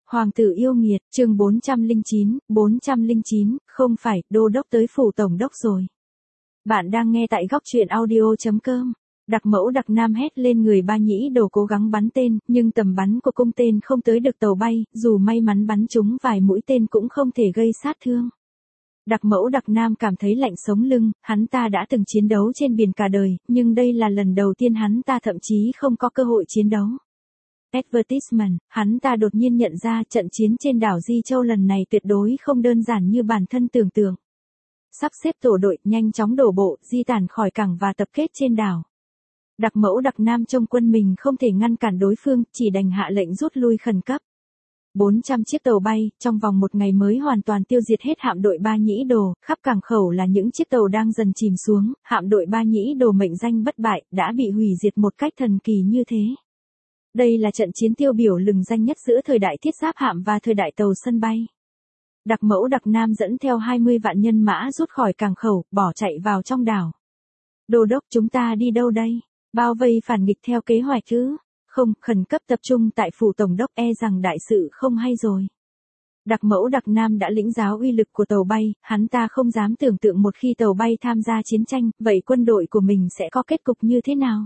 Hoàng tử yêu nghiệt, chương 409, không phải, đô đốc tới phủ tổng đốc rồi. Bạn đang nghe tại góc truyện audio.com. Đặc mẫu đặc nam hét lên người Ba Nhĩ Đồ cố gắng bắn tên, nhưng tầm bắn của cung tên không tới được tàu bay, dù may mắn bắn trúng vài mũi tên cũng không thể gây sát thương. Đặc mẫu đặc nam cảm thấy lạnh sống lưng, hắn ta đã từng chiến đấu trên biển cả đời, nhưng đây là lần đầu tiên hắn ta thậm chí không có cơ hội chiến đấu. Advertisement, hắn ta đột nhiên nhận ra trận chiến trên đảo Di Châu lần này tuyệt đối không đơn giản như bản thân tưởng tượng. Sắp xếp tổ đội, nhanh chóng đổ bộ, di tản khỏi cảng và tập kết trên đảo. Đặc mẫu đặc nam trong quân mình không thể ngăn cản đối phương, chỉ đành hạ lệnh rút lui khẩn cấp. 400 chiếc tàu bay, trong vòng một ngày mới hoàn toàn tiêu diệt hết hạm đội Ba Nhĩ Đồ, khắp cảng khẩu là những chiếc tàu đang dần chìm xuống, hạm đội Ba Nhĩ Đồ mệnh danh bất bại, đã bị hủy diệt một cách thần kỳ như thế. Đây là trận chiến tiêu biểu lừng danh nhất giữa thời đại thiết giáp hạm và thời đại tàu sân bay. Đặc mẫu đặc nam dẫn theo 20 vạn nhân mã rút khỏi cảng khẩu, bỏ chạy vào trong đảo. Đô đốc, chúng ta đi đâu đây? Bao vây phản nghịch theo kế hoạch chứ? Không, khẩn cấp tập trung tại phủ tổng đốc, e rằng đại sự không hay rồi. Đặc mẫu đặc nam đã lĩnh giáo uy lực của tàu bay, hắn ta không dám tưởng tượng một khi tàu bay tham gia chiến tranh, vậy quân đội của mình sẽ có kết cục như thế nào?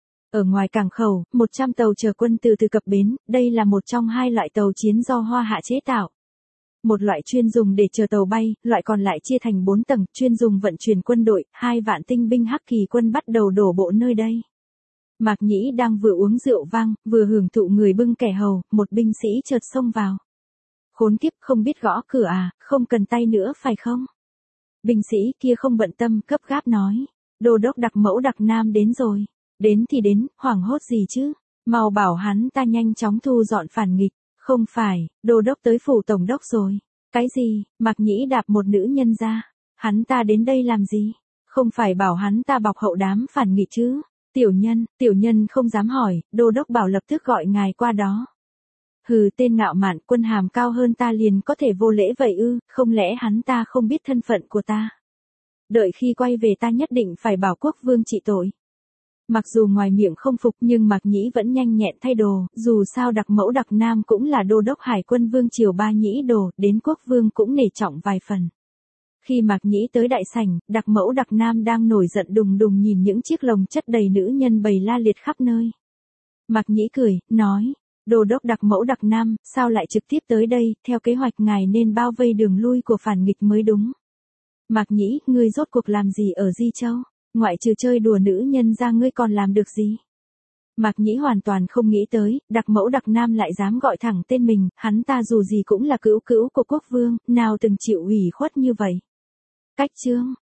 Ở ngoài cảng khẩu, 100 tàu chở quân từ từ cập bến, đây là một trong hai loại tàu chiến do Hoa Hạ chế tạo. Một loại chuyên dùng để chở tàu bay, loại còn lại chia thành 4 tầng, chuyên dùng vận chuyển quân đội, 2 vạn tinh binh Hắc Kỳ quân bắt đầu đổ bộ nơi đây. Mạc Nhĩ đang vừa uống rượu vang, vừa hưởng thụ người bưng kẻ hầu, một binh sĩ chợt xông vào. Khốn kiếp, không biết gõ cửa à, không cần tay nữa phải không? Binh sĩ kia không bận tâm, gấp gáp nói. Đô đốc đặc mẫu đặc nam đến rồi. Đến thì đến, hoảng hốt gì chứ? Mau bảo hắn ta nhanh chóng thu dọn phản nghịch. Không phải, đô đốc tới phủ tổng đốc rồi. Cái gì? Mạc Nhĩ đạp một nữ nhân ra. Hắn ta đến đây làm gì? Không phải bảo hắn ta bọc hậu đám phản nghịch chứ? Tiểu nhân không dám hỏi, đô đốc bảo lập tức gọi ngài qua đó. Hừ, tên ngạo mạn, quân hàm cao hơn ta liền có thể vô lễ vậy ư, không lẽ hắn ta không biết thân phận của ta? Đợi khi quay về ta nhất định phải bảo quốc vương trị tội. Mặc dù ngoài miệng không phục nhưng Mạc Nhĩ vẫn nhanh nhẹn thay đồ, dù sao đặc mẫu đặc nam cũng là đô đốc hải quân vương triều Ba Nhĩ Đồ, đến quốc vương cũng nể trọng vài phần. Khi Mạc Nhĩ tới đại sảnh, đặc mẫu đặc nam đang nổi giận đùng đùng nhìn những chiếc lồng chất đầy nữ nhân bày la liệt khắp nơi. Mạc Nhĩ cười, nói, đô đốc đặc mẫu đặc nam, sao lại trực tiếp tới đây, theo kế hoạch ngài nên bao vây đường lui của phản nghịch mới đúng. Mạc Nhĩ, ngươi rốt cuộc làm gì ở Di Châu? Ngoại trừ chơi đùa nữ nhân ra ngươi còn làm được gì? Mạc Nhĩ hoàn toàn không nghĩ tới, đặc mẫu đặc nam lại dám gọi thẳng tên mình, hắn ta dù gì cũng là cữu cữu của quốc vương, nào từng chịu ủy khuất như vậy. Cách chương,